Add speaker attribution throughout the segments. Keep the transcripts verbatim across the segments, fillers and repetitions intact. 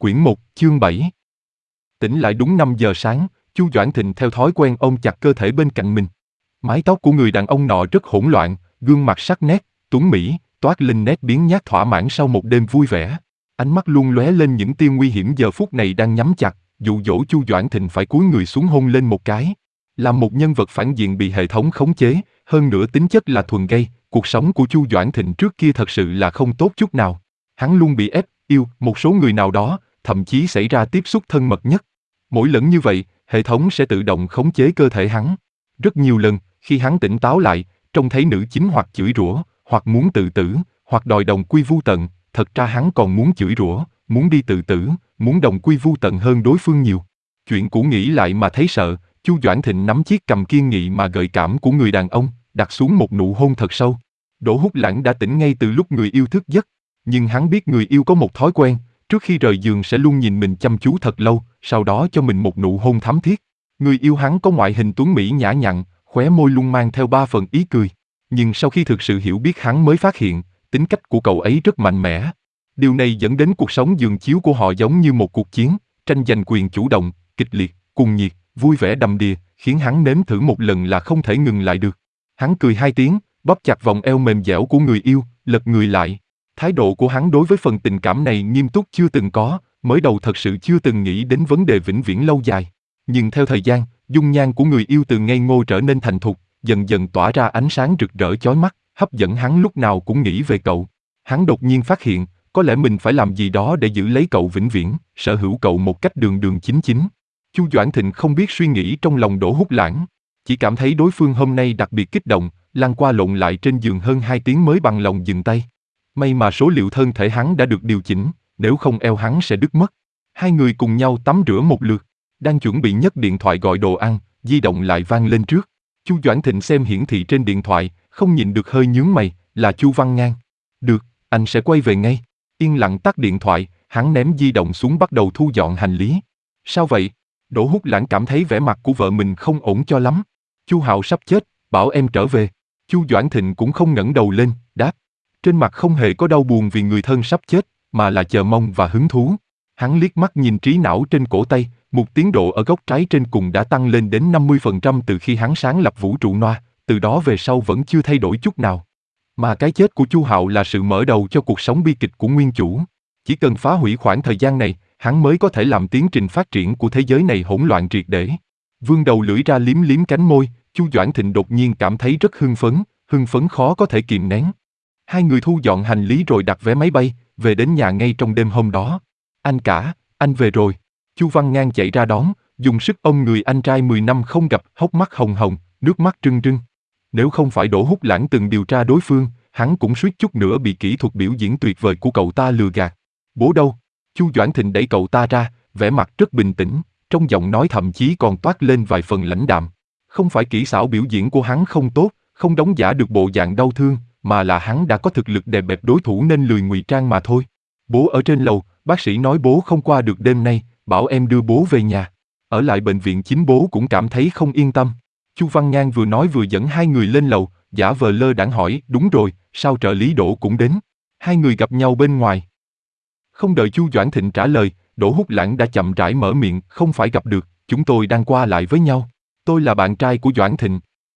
Speaker 1: Quyển một, chương bảy. Tỉnh lại đúng năm giờ sáng, Chu Doãn Thịnh theo thói quen ôm chặt cơ thể bên cạnh mình. Mái tóc của người đàn ông nọ rất hỗn loạn, gương mặt sắc nét, tuấn mỹ, toát lên nét biếng nhác thỏa mãn sau một đêm vui vẻ. Ánh mắt luôn lóe lên những tia nguy hiểm giờ phút này đang nhắm chặt, dụ dỗ Chu Doãn Thịnh phải cúi người xuống hôn lên một cái. Là một nhân vật phản diện bị hệ thống khống chế, hơn nữa tính chất là thuần gay, cuộc sống của Chu Doãn Thịnh trước kia thật sự là không tốt chút nào. Hắn luôn bị ép, yêu một số người nào đó, thậm chí xảy ra tiếp xúc thân mật nhất. Mỗi lần như vậy, hệ thống sẽ tự động khống chế cơ thể hắn. Rất nhiều lần, khi hắn tỉnh táo lại, trông thấy nữ chính hoặc chửi rủa, hoặc muốn tự tử, hoặc đòi đồng quy vu tận, thật ra hắn còn muốn chửi rủa, muốn đi tự tử, muốn đồng quy vu tận hơn đối phương nhiều. Chuyện cũ nghĩ lại mà thấy sợ, Chu Doãn Thịnh nắm chiếc cằm kiên nghị mà gợi cảm của người đàn ông, đặt xuống một nụ hôn thật sâu. Đỗ Húc Lãng đã tỉnh ngay từ lúc người yêu thức giấc, nhưng hắn biết người yêu có một thói quen, trước khi rời giường sẽ luôn nhìn mình chăm chú thật lâu, sau đó cho mình một nụ hôn thắm thiết. Người yêu hắn có ngoại hình tuấn mỹ nhã nhặn, khóe môi luôn mang theo ba phần ý cười. Nhưng sau khi thực sự hiểu biết hắn mới phát hiện, tính cách của cậu ấy rất mạnh mẽ. Điều này dẫn đến cuộc sống giường chiếu của họ giống như một cuộc chiến, tranh giành quyền chủ động, kịch liệt, cuồng nhiệt, vui vẻ đầm đìa, khiến hắn nếm thử một lần là không thể ngừng lại được. Hắn cười hai tiếng, bóp chặt vòng eo mềm dẻo của người yêu, lật người lại. Thái độ của hắn đối với phần tình cảm này nghiêm túc chưa từng có, mới đầu thật sự chưa từng nghĩ đến vấn đề vĩnh viễn lâu dài. Nhưng theo thời gian, dung nhan của người yêu từ ngây ngô trở nên thành thục, dần dần tỏa ra ánh sáng rực rỡ chói mắt, hấp dẫn hắn lúc nào cũng nghĩ về cậu. Hắn đột nhiên phát hiện, có lẽ mình phải làm gì đó để giữ lấy cậu vĩnh viễn, sở hữu cậu một cách đường đường chính chính. Chu Doãn Thịnh không biết suy nghĩ trong lòng Đỗ Húc Lãng, chỉ cảm thấy đối phương hôm nay đặc biệt kích động, lăn qua lộn lại trên giường hơn hai tiếng mới bằng lòng dừng tay. May mà số liệu thân thể hắn đã được điều chỉnh, nếu không eo hắn sẽ đứt mất. Hai người cùng nhau tắm rửa một lượt, đang chuẩn bị nhấc điện thoại gọi đồ ăn, di động lại vang lên trước. Chu Doãn Thịnh xem hiển thị trên điện thoại, không nhịn được hơi nhướng mày, là Chu Văn Ngang. Được, anh sẽ quay về ngay. Yên lặng tắt điện thoại, hắn ném di động xuống bắt đầu thu dọn hành lý. Sao vậy? Đỗ Húc Lãng cảm thấy vẻ mặt của vợ mình không ổn cho lắm. Chu Hạo sắp chết, bảo em trở về. Chu Doãn Thịnh cũng không ngẩng đầu lên, đáp. Trên mặt không hề có đau buồn vì người thân sắp chết, mà là chờ mong và hứng thú. Hắn liếc mắt nhìn trí não trên cổ tay, một tiến độ ở góc trái trên cùng đã tăng lên đến năm mươi phần trăm từ khi hắn sáng lập vũ trụ Noa, từ đó về sau vẫn chưa thay đổi chút nào. Mà cái chết của Chu Hạo là sự mở đầu cho cuộc sống bi kịch của nguyên chủ. Chỉ cần phá hủy khoảng thời gian này, hắn mới có thể làm tiến trình phát triển của thế giới này hỗn loạn triệt để. Vươn đầu lưỡi ra liếm liếm cánh môi, Chu Doãn Thịnh đột nhiên cảm thấy rất hưng phấn, hưng phấn khó có thể kìm nén. Hai người thu dọn hành lý rồi đặt vé máy bay, về đến nhà ngay trong đêm hôm đó. Anh cả, anh về rồi. Chu Văn Ngang chạy ra đón, dùng sức ôm người anh trai mười năm không gặp, hốc mắt hồng hồng, nước mắt rưng rưng. Nếu không phải Đỗ Húc Lãng từng điều tra đối phương, hắn cũng suýt chút nữa bị kỹ thuật biểu diễn tuyệt vời của cậu ta lừa gạt. Bố đâu? Chu Doãn Thịnh đẩy cậu ta ra, vẻ mặt rất bình tĩnh, trong giọng nói thậm chí còn toát lên vài phần lãnh đạm. Không phải kỹ xảo biểu diễn của hắn không tốt, không đóng giả được bộ dạng đau thương, mà là hắn đã có thực lực đè bẹp đối thủ nên lười ngụy trang mà thôi. Bố ở trên lầu, bác sĩ nói bố không qua được đêm nay, bảo em đưa bố về nhà. Ở lại bệnh viện chính bố cũng cảm thấy không yên tâm. Chu Văn Ngang vừa nói vừa dẫn hai người lên lầu, giả vờ lơ đãng hỏi, đúng rồi, sao trợ lý Đỗ cũng đến? Hai người gặp nhau bên ngoài. Không đợi Chu Doãn Thịnh trả lời, Đỗ Húc Lãng đã chậm rãi mở miệng, không phải gặp được, chúng tôi đang qua lại với nhau. Tôi là bạn trai của Doãn Thịnh.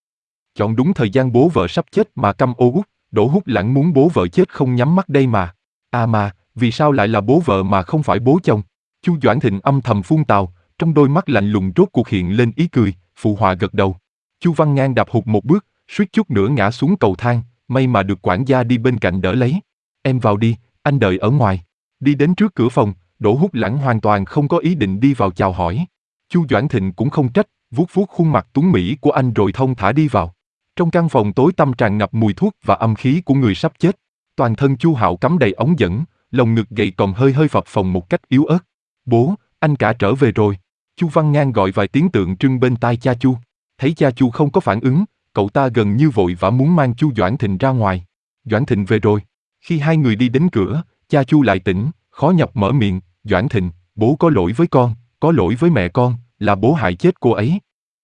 Speaker 1: Chọn đúng thời gian bố vợ sắp chết mà căm ô uất, Đỗ Húc Lãng muốn bố vợ chết không nhắm mắt đây mà. À mà, vì sao lại là bố vợ mà không phải bố chồng? Chu Doãn Thịnh âm thầm phun tào, trong đôi mắt lạnh lùng rốt cuộc hiện lên ý cười, phụ họa gật đầu. Chu Văn Ngang đạp hụt một bước, suýt chút nữa ngã xuống cầu thang, may mà được quản gia đi bên cạnh đỡ lấy. Em vào đi, anh đợi ở ngoài. Đi đến trước cửa phòng, Đỗ Húc Lãng hoàn toàn không có ý định đi vào chào hỏi. Chu Doãn Thịnh cũng không trách, vuốt vuốt khuôn mặt tuấn mỹ của anh rồi thong thả đi vào. Trong căn phòng tối tăm tràn ngập mùi thuốc và âm khí của người sắp chết. Toàn thân Chu Hạo cắm đầy ống dẫn, lồng ngực gầy còm hơi hơi phập phồng một cách yếu ớt. Bố, anh cả trở về rồi. Chu Văn Ngang gọi vài tiếng tượng trưng bên tai cha Chu. Thấy cha Chu không có phản ứng, cậu ta gần như vội vã muốn mang Chu Doãn Thịnh ra ngoài. Doãn Thịnh về rồi. Khi hai người đi đến cửa, cha Chu lại tỉnh, khó nhọc mở miệng, Doãn Thịnh, bố có lỗi với con, có lỗi với mẹ con, là bố hại chết cô ấy.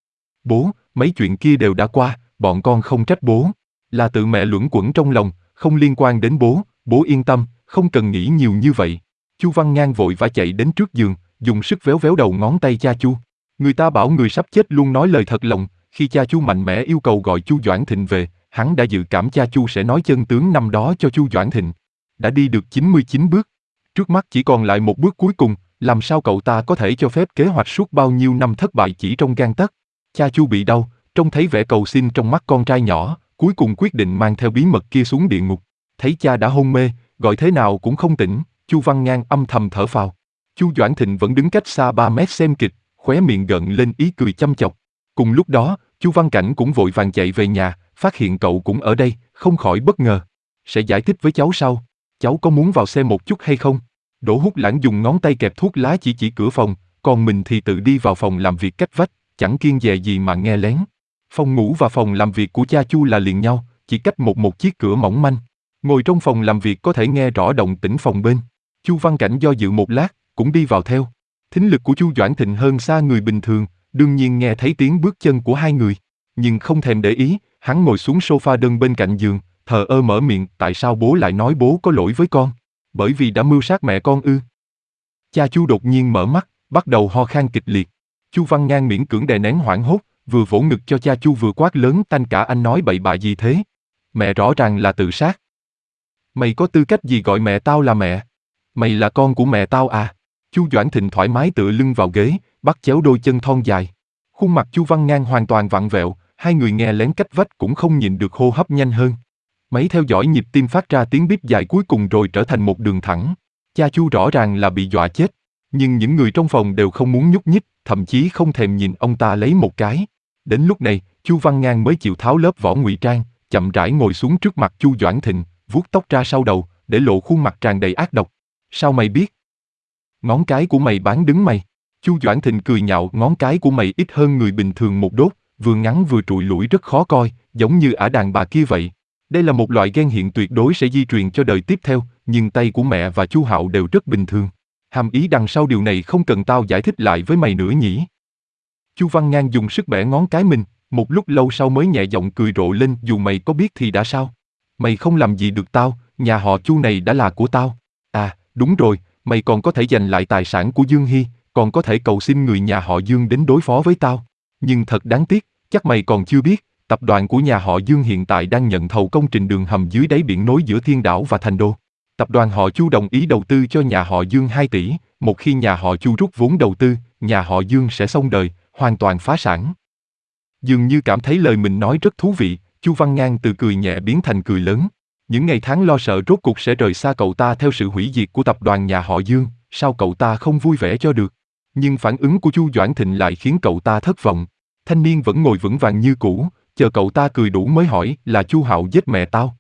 Speaker 1: Bố, mấy chuyện kia đều đã qua, bọn con không trách bố. Là tự mẹ luẩn quẩn trong lòng, không liên quan đến bố, bố yên tâm, không cần nghĩ nhiều như vậy. Chu Văn Ngang vội vã chạy đến trước giường, dùng sức véo véo đầu ngón tay cha Chu. Người ta bảo người sắp chết luôn nói lời thật lòng, khi cha Chu mạnh mẽ yêu cầu gọi Chu Doãn Thịnh về, hắn đã dự cảm cha Chu sẽ nói chân tướng năm đó cho Chu Doãn Thịnh. Đã đi được chín mươi chín bước. Trước mắt chỉ còn lại một bước cuối cùng, làm sao cậu ta có thể cho phép kế hoạch suốt bao nhiêu năm thất bại chỉ trong gang tấc. Cha Chu bị đau, trông thấy vẻ cầu xin trong mắt con trai nhỏ, cuối cùng quyết định mang theo bí mật kia xuống địa ngục. Thấy cha đã hôn mê, gọi thế nào cũng không tỉnh, Chu Văn Ngang âm thầm thở phào. Chu Doãn Thịnh vẫn đứng cách xa ba mét xem kịch, khóe miệng gợn lên ý cười chăm chọc. Cùng lúc đó, Chu Văn Cảnh cũng vội vàng chạy về nhà, phát hiện cậu cũng ở đây, không khỏi bất ngờ. Sẽ giải thích với cháu sau. Cháu có muốn vào xem một chút hay không? Đỗ Húc Lãng dùng ngón tay kẹp thuốc lá chỉ chỉ cửa phòng, còn mình thì tự đi vào phòng làm việc cách vách, chẳng kiêng dè gì mà nghe lén. Phòng ngủ và phòng làm việc của cha Chu là liền nhau, chỉ cách một một chiếc cửa mỏng manh. Ngồi trong phòng làm việc có thể nghe rõ động tĩnh phòng bên. Chu Văn Cảnh do dự một lát, cũng đi vào theo. Thính lực của Chu Doãn Thịnh hơn xa người bình thường, đương nhiên nghe thấy tiếng bước chân của hai người, nhưng không thèm để ý, hắn ngồi xuống sofa đơn bên cạnh giường, thờ ơ mở miệng, tại sao bố lại nói bố có lỗi với con? Bởi vì đã mưu sát mẹ con ư? Cha Chu đột nhiên mở mắt, bắt đầu ho khan kịch liệt. Chu Văn Ngang miễn cưỡng đè nén hoảng hốt, vừa vỗ ngực cho cha Chu vừa quát lớn, tanh cả anh nói bậy bạ gì thế? Mẹ rõ ràng là tự sát. Mày có tư cách gì gọi mẹ tao là mẹ? Mày là con của mẹ tao à? Chu Doãn Thịnh thoải mái tựa lưng vào ghế, bắt chéo đôi chân thon dài. Khuôn mặt Chu Văn Ngang hoàn toàn vặn vẹo, hai người nghe lén cách vách cũng không nhịn được hô hấp nhanh hơn. Máy theo dõi nhịp tim phát ra tiếng bíp dài cuối cùng rồi trở thành một đường thẳng. Cha Chu rõ ràng là bị dọa chết, nhưng những người trong phòng đều không muốn nhúc nhích, thậm chí không thèm nhìn ông ta lấy một cái. Đến lúc này, Chu Văn Ngang mới chịu tháo lớp vỏ ngụy trang, chậm rãi ngồi xuống trước mặt Chu Doãn Thịnh, vuốt tóc ra sau đầu, để lộ khuôn mặt tràn đầy ác độc. Sao mày biết? Ngón cái của mày bán đứng mày. Chu Doãn Thịnh cười nhạo, ngón cái của mày ít hơn người bình thường một đốt, vừa ngắn vừa trụi lủi rất khó coi, giống như ả đàn bà kia vậy. Đây là một loại ghen hiện tuyệt đối sẽ di truyền cho đời tiếp theo, nhưng tay của mẹ và Chu Hạo đều rất bình thường. Hàm ý đằng sau điều này không cần tao giải thích lại với mày nữa nhỉ? Chu Văn Ngang dùng sức bẻ ngón cái mình, một lúc lâu sau mới nhẹ giọng cười rộ lên, dù mày có biết thì đã sao? Mày không làm gì được tao, nhà họ Chu này đã là của tao. À, đúng rồi, mày còn có thể giành lại tài sản của Dương Hy, còn có thể cầu xin người nhà họ Dương đến đối phó với tao. Nhưng thật đáng tiếc, chắc mày còn chưa biết, tập đoàn của nhà họ Dương hiện tại đang nhận thầu công trình đường hầm dưới đáy biển nối giữa Thiên Đảo và Thành Đô. Tập đoàn họ Chu đồng ý đầu tư cho nhà họ Dương hai tỷ, một khi nhà họ Chu rút vốn đầu tư, nhà họ Dương sẽ xong đời, hoàn toàn phá sản. Dường như cảm thấy lời mình nói rất thú vị, Chu Văn Ngang từ cười nhẹ biến thành cười lớn. Những ngày tháng lo sợ rốt cuộc sẽ rời xa cậu ta theo sự hủy diệt của tập đoàn nhà họ Dương, sao cậu ta không vui vẻ cho được? Nhưng phản ứng của Chu Doãn Thịnh lại khiến cậu ta thất vọng. Thanh niên vẫn ngồi vững vàng như cũ, chờ cậu ta cười đủ mới hỏi, là Chu Hạo giết mẹ tao.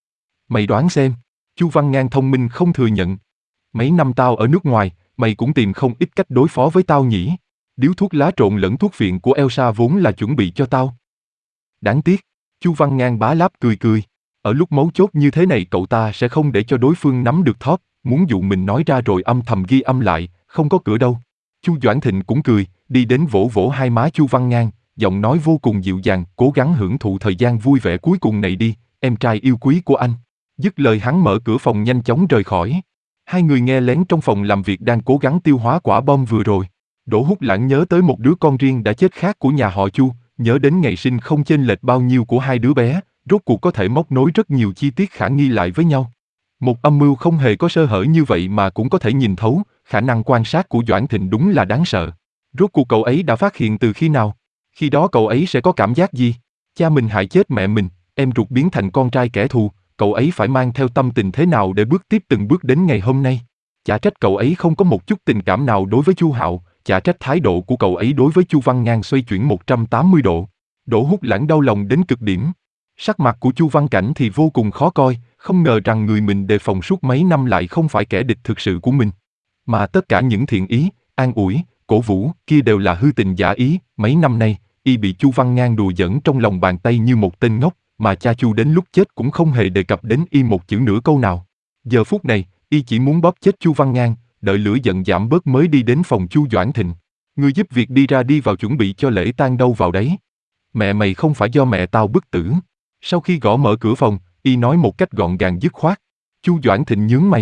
Speaker 1: Mày đoán xem. Chu Văn Ngang thông minh không thừa nhận. Mấy năm tao ở nước ngoài, mày cũng tìm không ít cách đối phó với tao nhỉ? Điếu thuốc lá trộn lẫn thuốc phiện của Elsa vốn là chuẩn bị cho tao. Đáng tiếc. Chu Văn Ngang bá láp cười cười. Ở lúc mấu chốt như thế này cậu ta sẽ không để cho đối phương nắm được thóp, muốn dụ mình nói ra rồi âm thầm ghi âm lại, không có cửa đâu. Chu Doãn Thịnh cũng cười, đi đến vỗ vỗ hai má Chu Văn Ngang, giọng nói vô cùng dịu dàng, cố gắng hưởng thụ thời gian vui vẻ cuối cùng này đi, em trai yêu quý của anh. Dứt lời hắn mở cửa phòng nhanh chóng rời khỏi. Hai người nghe lén trong phòng làm việc đang cố gắng tiêu hóa quả bom vừa rồi. Đỗ Húc Lãng nhớ tới một đứa con riêng đã chết khác của nhà họ Chu, nhớ đến ngày sinh không chênh lệch bao nhiêu của hai đứa bé, rốt cuộc có thể móc nối rất nhiều chi tiết khả nghi lại với nhau. Một âm mưu không hề có sơ hở như vậy mà cũng có thể nhìn thấu, khả năng quan sát của Doãn Thịnh đúng là đáng sợ. Rốt cuộc cậu ấy đã phát hiện từ khi nào? Khi đó cậu ấy sẽ có cảm giác gì? Cha mình hại chết mẹ mình, em ruột biến thành con trai kẻ thù, cậu ấy phải mang theo tâm tình thế nào để bước tiếp từng bước đến ngày hôm nay? Chả trách cậu ấy không có một chút tình cảm nào đối với Chu Hạo, chả trách thái độ của cậu ấy đối với Chu Văn Ngang xoay chuyển một trăm tám mươi độ. Đỗ Húc Lãng đau lòng đến cực điểm. Sắc mặt của Chu Văn Cảnh thì vô cùng khó coi, không ngờ rằng người mình đề phòng suốt mấy năm lại không phải kẻ địch thực sự của mình. Mà tất cả những thiện ý, an ủi, cổ vũ kia đều là hư tình giả ý. Mấy năm nay, y bị Chu Văn Ngang đùa giỡn trong lòng bàn tay như một tên ngốc, mà cha Chu đến lúc chết cũng không hề đề cập đến y một chữ nửa câu nào. Giờ phút này, y chỉ muốn bóp chết Chu Văn Ngang, đợi lửa giận giảm bớt mới đi đến phòng Chu Doãn Thịnh. Người giúp việc đi ra đi vào chuẩn bị cho lễ tang đâu vào đấy. Mẹ mày không phải do mẹ tao bức tử. Sau khi gõ mở cửa phòng, y nói một cách gọn gàng dứt khoát. Chu Doãn Thịnh nhướng mày.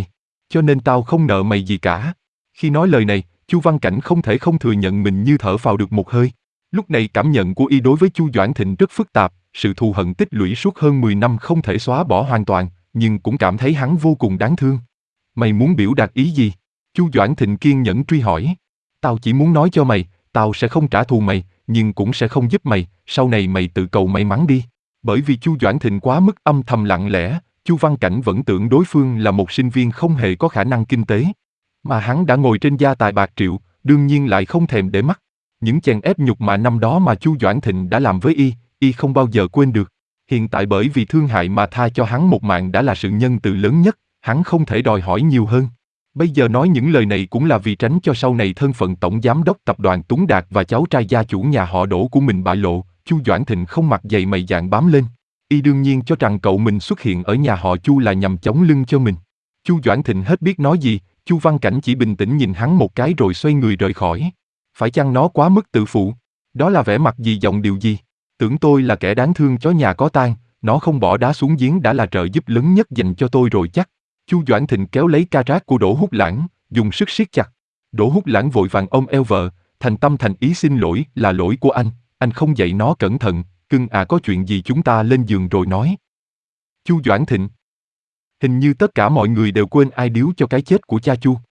Speaker 1: cho nên tao không nợ mày gì cả. Khi nói lời này, Chu Văn Cảnh không thể không thừa nhận mình như thở phào được một hơi. Lúc này cảm nhận của y đối với Chu Doãn Thịnh rất phức tạp, sự thù hận tích lũy suốt hơn mười năm không thể xóa bỏ hoàn toàn, nhưng cũng cảm thấy hắn vô cùng đáng thương. Mày muốn biểu đạt ý gì? Chu Doãn Thịnh kiên nhẫn truy hỏi. Tao chỉ muốn nói cho mày, tao sẽ không trả thù mày, nhưng cũng sẽ không giúp mày, sau này mày tự cầu may mắn đi. Bởi vì Chu Doãn Thịnh quá mức âm thầm lặng lẽ, Chu Văn Cảnh vẫn tưởng đối phương là một sinh viên không hề có khả năng kinh tế. Mà hắn đã ngồi trên gia tài bạc triệu, đương nhiên lại không thèm để mắt. Những chèn ép nhục mạ năm đó mà Chu Doãn Thịnh đã làm với y, y không bao giờ quên được. Hiện tại bởi vì thương hại mà tha cho hắn một mạng đã là sự nhân từ lớn nhất, hắn không thể đòi hỏi nhiều hơn. Bây giờ nói những lời này cũng là vì tránh cho sau này thân phận tổng giám đốc tập đoàn Tuấn Đạt và cháu trai gia chủ nhà họ Đỗ của mình bại lộ. Chu Doãn Thịnh không mặt dày mày dạn bám lên. Y đương nhiên cho rằng cậu mình xuất hiện ở nhà họ Chu là nhằm chống lưng cho mình. Chu Doãn Thịnh hết biết nói gì, Chu Văn Cảnh chỉ bình tĩnh nhìn hắn một cái rồi xoay người rời khỏi. Phải chăng nó quá mức tự phụ? Đó là vẻ mặt gì giọng điều gì? Tưởng tôi là kẻ đáng thương chó nhà có tang, nó không bỏ đá xuống giếng đã là trợ giúp lớn nhất dành cho tôi rồi chắc. Chu Doãn Thịnh kéo lấy ca rác của Đỗ Húc Lãng, dùng sức siết chặt. Đỗ Húc Lãng vội vàng ôm eo vợ, thành tâm thành ý xin lỗi, là lỗi của anh, anh không dạy nó cẩn thận, cưng à có chuyện gì chúng ta lên giường rồi nói. Chu Doãn Thịnh. Hình như tất cả mọi người đều quên ai điếu cho cái chết của cha Chu.